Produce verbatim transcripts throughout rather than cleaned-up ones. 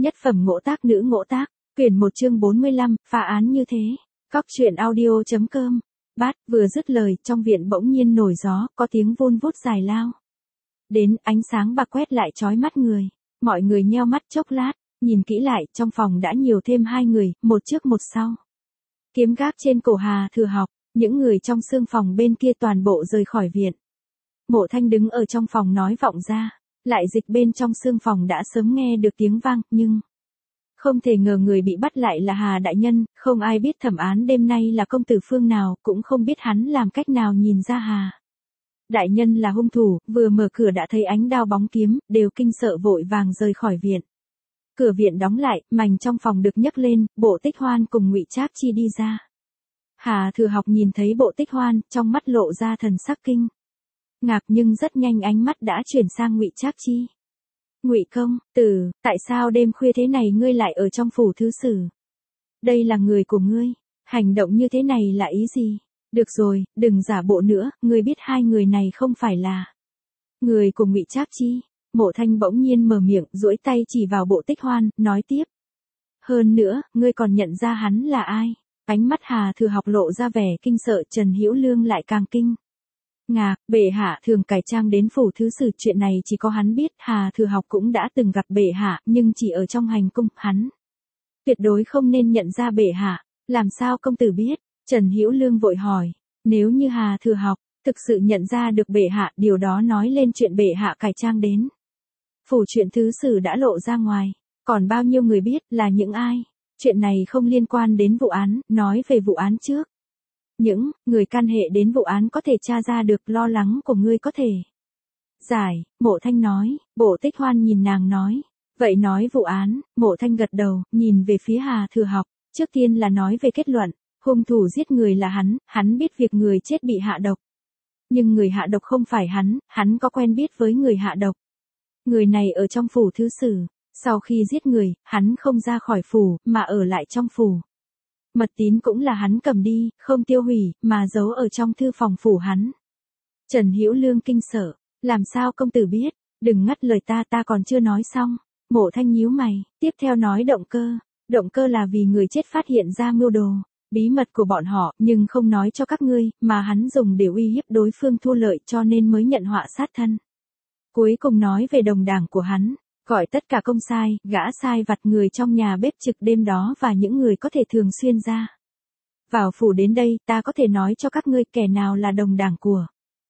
Nhất phẩm ngộ tác nữ ngộ tác, quyển một chương bốn mươi lăm, phá án như thế. Cóc truyện audio chấm com. Bát, vừa dứt lời, trong viện bỗng nhiên nổi gió, có tiếng vun vút dài lao. Đến, ánh sáng bạc quét lại chói mắt người. Mọi người nheo mắt chốc lát, nhìn kỹ lại, trong phòng đã nhiều thêm hai người, một trước một sau. Kiếm gác trên cổ Hà Thừa Học, những người trong xương phòng bên kia toàn bộ rời khỏi viện. Mộ Thanh đứng ở trong phòng nói vọng ra, lại dịch bên trong xương phòng đã sớm nghe được tiếng vang, nhưng không thể ngờ người bị bắt lại là Hà đại nhân, không ai biết thẩm án đêm nay là công tử phương nào, cũng không biết hắn làm cách nào nhìn ra Hà đại nhân là hung thủ, vừa mở cửa đã thấy ánh đao bóng kiếm, đều kinh sợ vội vàng rời khỏi viện. Cửa viện đóng lại, mành trong phòng được nhấc lên, Bộ Tích Hoan cùng Ngụy Trác Chi đi ra. Hà Thừa Học nhìn thấy Bộ Tích Hoan, trong mắt lộ ra thần sắc kinh ngạc, nhưng rất nhanh ánh mắt đã chuyển sang Ngụy Trác Chi. Ngụy công tử, tại sao đêm khuya thế này ngươi lại ở trong phủ thứ sử? Đây là người của ngươi, hành động như thế này là ý gì? Được rồi, đừng giả bộ nữa, ngươi biết hai người này không phải là người của Ngụy Trác Chi. Mộ Thanh bỗng nhiên mở miệng, duỗi tay chỉ vào Bộ Tích Hoan, nói tiếp. Hơn nữa, ngươi còn nhận ra hắn là ai? Ánh mắt Hà Thừa Học lộ ra vẻ kinh sợ, Trần Hữu Lương lại càng kinh ngạc, bệ hạ thường cải trang đến phủ thứ sử, chuyện này chỉ có hắn biết. Hà Thừa Học cũng đã từng gặp bệ hạ, nhưng chỉ ở trong hành cung, hắn tuyệt đối không nên nhận ra bệ hạ. Làm sao công tử biết? Trần Hữu Lương vội hỏi. Nếu như Hà Thừa Học thực sự nhận ra được bệ hạ, điều đó nói lên chuyện bệ hạ cải trang đến phủ chuyện thứ sử đã lộ ra ngoài, còn bao nhiêu người biết, là những ai? Chuyện này không liên quan đến vụ án, nói về vụ án trước. Những người can hệ đến vụ án có thể tra ra được, lo lắng của ngươi có thể giải. Mộ Thanh nói. Bộ Tích Hoan nhìn nàng nói. Vậy nói vụ án. Mộ Thanh gật đầu, nhìn về phía Hà Thừa Học. Trước tiên là nói về kết luận. Hung thủ giết người là hắn, hắn biết việc người chết bị hạ độc. Nhưng người hạ độc không phải hắn, hắn có quen biết với người hạ độc. Người này ở trong phủ thứ sử. Sau khi giết người, hắn không ra khỏi phủ, mà ở lại trong phủ. Mật tín cũng là hắn cầm đi, không tiêu hủy, mà giấu ở trong thư phòng phủ hắn. Trần Hữu Lương kinh sợ. Làm sao công tử biết? Đừng ngắt lời ta, ta còn chưa nói xong. Mộ Thanh nhíu mày, tiếp theo nói động cơ. Động cơ là vì người chết phát hiện ra mưu đồ, bí mật của bọn họ, nhưng không nói cho các ngươi, mà hắn dùng để uy hiếp đối phương thu lợi, cho nên mới nhận họa sát thân. Cuối cùng nói về đồng đảng của hắn. Gọi tất cả công sai, gã sai vặt, người trong nhà bếp trực đêm đó và những người có thể thường xuyên ra vào phủ đến đây, ta có thể nói cho các ngươi kẻ nào là đồng đảng của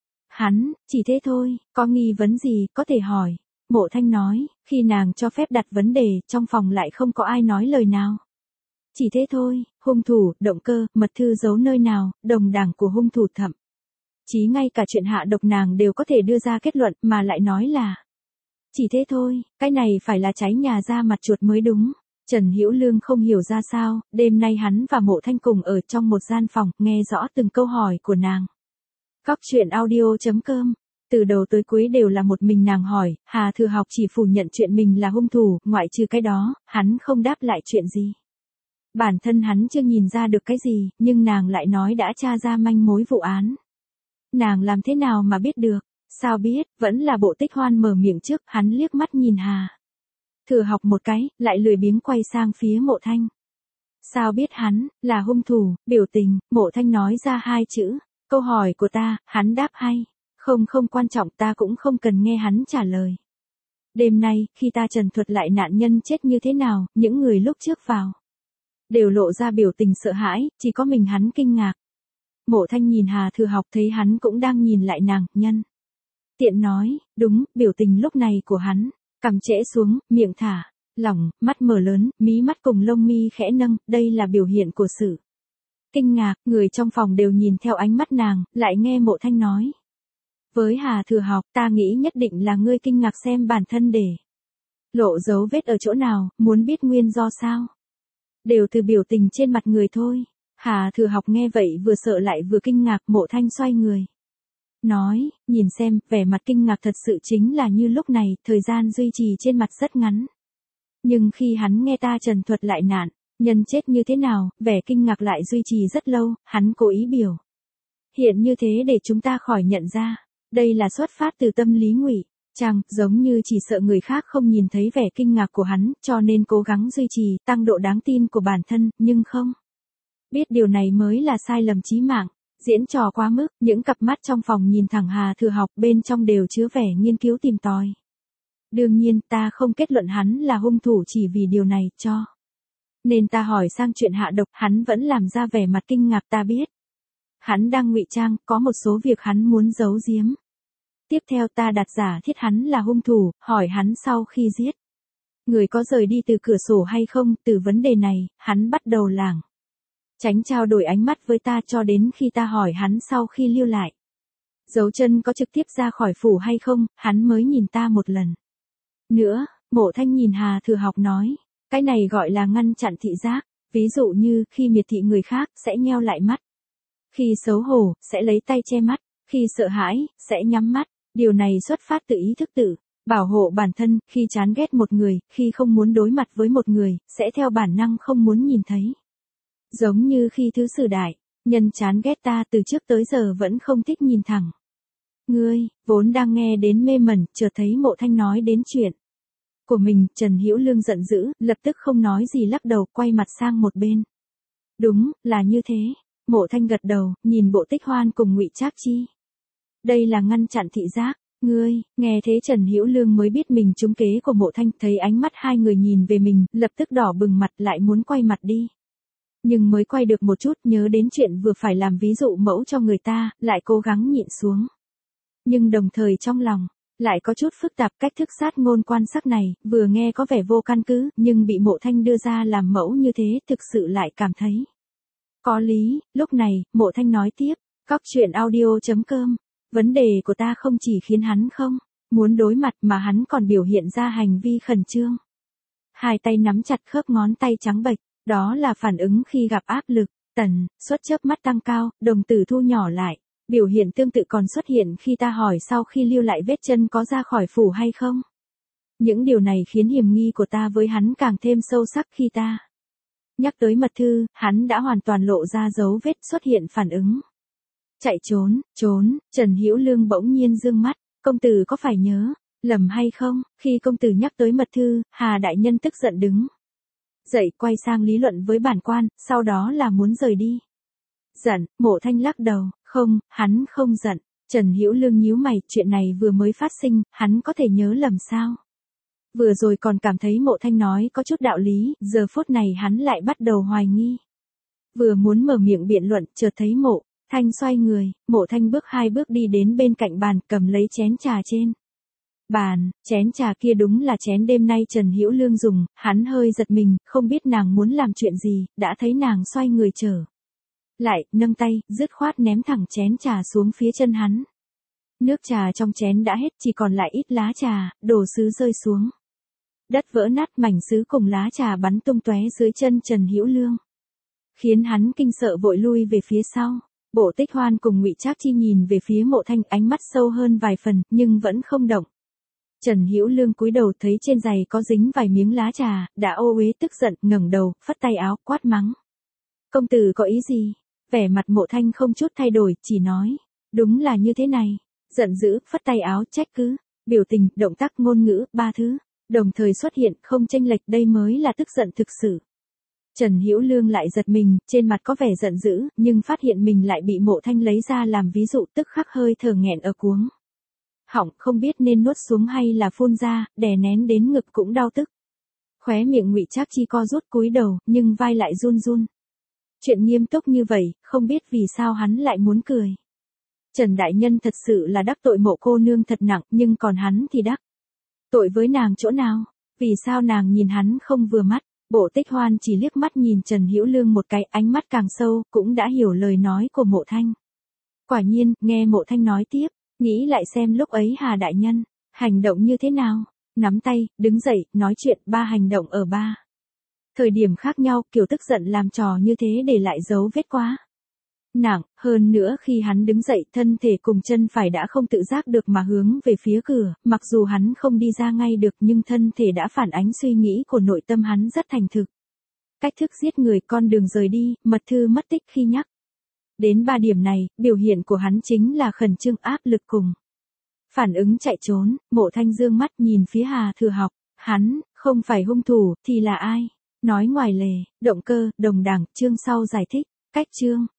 hắn, chỉ thế thôi. Có nghi vấn gì, có thể hỏi. Mộ Thanh nói. Khi nàng cho phép đặt vấn đề, trong phòng lại không có ai nói lời nào. Chỉ thế thôi. Hung thủ, động cơ, mật thư giấu nơi nào, đồng đảng của hung thủ, thậm chí ngay cả chuyện hạ độc nàng đều có thể đưa ra kết luận, mà lại nói là chỉ thế thôi. Cái này phải là cháy nhà ra mặt chuột mới đúng. Trần Hữu Lương không hiểu ra sao, đêm nay hắn và Mộ Thanh cùng ở trong một gian phòng, nghe rõ từng câu hỏi của nàng. Cóc truyện audio chấm com. Từ đầu tới cuối đều là một mình nàng hỏi, Hà Thừa Học chỉ phủ nhận chuyện mình là hung thủ, ngoại trừ cái đó, hắn không đáp lại chuyện gì. Bản thân hắn chưa nhìn ra được cái gì, nhưng nàng lại nói đã tra ra manh mối vụ án. Nàng làm thế nào mà biết được? Sao biết? Vẫn là Bộ Tích Hoan mở miệng trước. Hắn liếc mắt nhìn Hà Thừa Học một cái, lại lười biếng quay sang phía Mộ Thanh. Sao biết hắn là hung thủ? Biểu tình. Mộ Thanh nói ra hai chữ. Câu hỏi của ta. Hắn đáp hay không không quan trọng, ta cũng không cần nghe hắn trả lời. Đêm nay, khi ta trần thuật lại nạn nhân chết như thế nào, những người lúc trước vào đều lộ ra biểu tình sợ hãi, chỉ có mình hắn kinh ngạc. Mộ Thanh nhìn Hà Thừa Học, thấy hắn cũng đang nhìn lại nàng, nhân tiện nói. Đúng. Biểu tình lúc này của hắn, cằm trễ xuống, miệng thả lỏng, mắt mở lớn, mí mắt cùng lông mi khẽ nâng, đây là biểu hiện của sự kinh ngạc. Người trong phòng đều nhìn theo ánh mắt nàng, lại nghe Mộ Thanh nói. Với Hà Thừa Học, ta nghĩ nhất định là ngươi kinh ngạc xem bản thân để lộ dấu vết ở chỗ nào, muốn biết nguyên do sao? Đều từ biểu tình trên mặt người thôi. Hà Thừa Học nghe vậy vừa sợ lại vừa kinh ngạc. Mộ Thanh xoay người nói, nhìn xem, vẻ mặt kinh ngạc thật sự chính là như lúc này, thời gian duy trì trên mặt rất ngắn. Nhưng khi hắn nghe ta trần thuật lại nạn nhân chết như thế nào, vẻ kinh ngạc lại duy trì rất lâu. Hắn cố ý biểu hiện như thế để chúng ta khỏi nhận ra. Đây là xuất phát từ tâm lý Ngụy Chàng, giống như chỉ sợ người khác không nhìn thấy vẻ kinh ngạc của hắn, cho nên cố gắng duy trì, tăng độ đáng tin của bản thân, nhưng không. Biết điều này mới là sai lầm chí mạng. Diễn trò quá mức, những cặp mắt trong phòng nhìn thẳng Hà Thừa Học bên trong đều chứa vẻ nghiên cứu tìm tòi. Đương nhiên, ta không kết luận hắn là hung thủ chỉ vì điều này, cho. Nên ta hỏi sang chuyện hạ độc, hắn vẫn làm ra vẻ mặt kinh ngạc. Ta biết. Hắn đang ngụy trang, có một số việc hắn muốn giấu giếm. Tiếp theo ta đặt giả thiết hắn là hung thủ, hỏi hắn sau khi giết. Người có rời đi từ cửa sổ hay không, từ vấn đề này, hắn bắt đầu lảng tránh trao đổi ánh mắt với ta cho đến khi ta hỏi hắn sau khi lưu lại. Dấu chân có trực tiếp ra khỏi phủ hay không, hắn mới nhìn ta một lần. Nữa, Mộ Thanh nhìn Hà Thừa Học nói, cái này gọi là ngăn chặn thị giác, ví dụ như khi miệt thị người khác, sẽ nheo lại mắt. Khi xấu hổ, sẽ lấy tay che mắt, khi sợ hãi, sẽ nhắm mắt, điều này xuất phát từ ý thức tự bảo hộ bản thân, khi chán ghét một người, khi không muốn đối mặt với một người, sẽ theo bản năng không muốn nhìn thấy. Giống như khi Thứ Sử Đại Nhân chán ghét ta từ trước tới giờ vẫn không thích nhìn thẳng. Ngươi, vốn đang nghe đến mê mẩn, chợt thấy Mộ Thanh nói đến chuyện của mình, Trần Hữu Lương giận dữ, lập tức không nói gì lắc đầu, quay mặt sang một bên. Đúng, là như thế. Mộ Thanh gật đầu, nhìn Bộ Tích Hoan cùng Ngụy Trác Chi. Đây là ngăn chặn thị giác. Ngươi, nghe thế Trần Hữu Lương mới biết mình trúng kế của Mộ Thanh, thấy ánh mắt hai người nhìn về mình, lập tức đỏ bừng mặt lại muốn quay mặt đi. Nhưng mới quay được một chút, nhớ đến chuyện vừa phải làm ví dụ mẫu cho người ta, lại cố gắng nhịn xuống. Nhưng đồng thời trong lòng, lại có chút phức tạp. Cách thức sát ngôn quan sắc này, vừa nghe có vẻ vô căn cứ, nhưng bị Mộ Thanh đưa ra làm mẫu như thế, thực sự lại cảm thấy có lý. Lúc này, Mộ Thanh nói tiếp, Cóc truyện audio chấm com, vấn đề của ta không chỉ khiến hắn không muốn đối mặt mà hắn còn biểu hiện ra hành vi khẩn trương. Hai tay nắm chặt khớp ngón tay trắng bệch, đó là phản ứng khi gặp áp lực. Tần suất chớp mắt tăng cao, đồng tử thu nhỏ lại. Biểu hiện tương tự còn xuất hiện khi ta hỏi sau khi lưu lại vết chân có ra khỏi phủ hay không. Những điều này khiến hiểm nghi của ta với hắn càng thêm sâu sắc. Khi ta nhắc tới mật thư, hắn đã hoàn toàn lộ ra dấu vết, xuất hiện phản ứng chạy trốn, trốn. Trần Hữu Lương bỗng nhiên dương mắt, công tử có phải nhớ lầm hay không? Khi công tử nhắc tới mật thư, Hà đại nhân tức giận đứng dậy, quay sang lý luận với bản quan, sau đó là muốn rời đi. Giận? Mộ Thanh lắc đầu, không, hắn không giận. Trần Hữu Lương nhíu mày, chuyện này vừa mới phát sinh, hắn có thể nhớ lầm sao? Vừa rồi còn cảm thấy Mộ Thanh nói có chút đạo lý, giờ phút này hắn lại bắt đầu hoài nghi. Vừa muốn mở miệng biện luận, chợt thấy Mộ Thanh xoay người, Mộ Thanh bước hai bước đi đến bên cạnh bàn, cầm lấy chén trà trên bàn. Chén trà kia đúng là chén đêm nay Trần Hữu Lương dùng. Hắn hơi giật mình, không biết nàng muốn làm chuyện gì, đã thấy nàng xoay người trở lại, nâng tay, dứt khoát ném thẳng chén trà xuống phía chân hắn. Nước trà trong chén đã hết, chỉ còn lại ít lá trà, đồ sứ rơi xuống. Đất vỡ nát, mảnh sứ cùng lá trà bắn tung tóe dưới chân Trần Hữu Lương, khiến hắn kinh sợ vội lui về phía sau. Bộ Tích Hoan cùng Ngụy Trác Chi nhìn về phía Mộ Thanh, ánh mắt sâu hơn vài phần, nhưng vẫn không động. Trần Hữu Lương cúi đầu thấy trên giày có dính vài miếng lá trà, đã ô uế tức giận, ngẩng đầu, phất tay áo, quát mắng. Công tử có ý gì? Vẻ mặt Mộ Thanh không chút thay đổi, chỉ nói, đúng là như thế này. Giận dữ, phất tay áo, trách cứ, biểu tình, động tác, ngôn ngữ, ba thứ đồng thời xuất hiện, không chênh lệch, đây mới là tức giận thực sự. Trần Hữu Lương lại giật mình, trên mặt có vẻ giận dữ, nhưng phát hiện mình lại bị Mộ Thanh lấy ra làm ví dụ, tức khắc hơi thở nghẹn ở cuống họng, không biết nên nuốt xuống hay là phun ra, đè nén đến ngực cũng đau tức. Khóe miệng Ngụy Trác Chi co rút, cúi đầu, nhưng vai lại run run. Chuyện nghiêm túc như vậy, không biết vì sao hắn lại muốn cười. Trần đại nhân thật sự là đắc tội Mộ cô nương thật nặng, nhưng còn hắn thì đắc tội với nàng chỗ nào? Vì sao nàng nhìn hắn không vừa mắt? Bộ Tích Hoan chỉ liếc mắt nhìn Trần Hữu Lương một cái, ánh mắt càng sâu, cũng đã hiểu lời nói của Mộ Thanh. Quả nhiên, nghe Mộ Thanh nói tiếp, nghĩ lại xem lúc ấy Hà đại nhân hành động như thế nào, nắm tay, đứng dậy, nói chuyện, ba hành động ở ba thời điểm khác nhau, kiểu tức giận làm trò như thế để lại dấu vết quá nặng. Hơn nữa khi hắn đứng dậy, thân thể cùng chân phải đã không tự giác được mà hướng về phía cửa, mặc dù hắn không đi ra ngay được nhưng thân thể đã phản ánh suy nghĩ của nội tâm hắn rất thành thực. Cách thức giết người, con đường rời đi, mật thư mất tích. Khi nhắc đến ba điểm này, biểu hiện của hắn chính là khẩn trương, áp lực cùng Phản ứng chạy trốn, Mộ Thanh dương mắt nhìn phía Hà Thừa Học, hắn, không phải hung thủ, thì là ai? Nói ngoài lề, động cơ, đồng đẳng, chương sau giải thích, cách chương.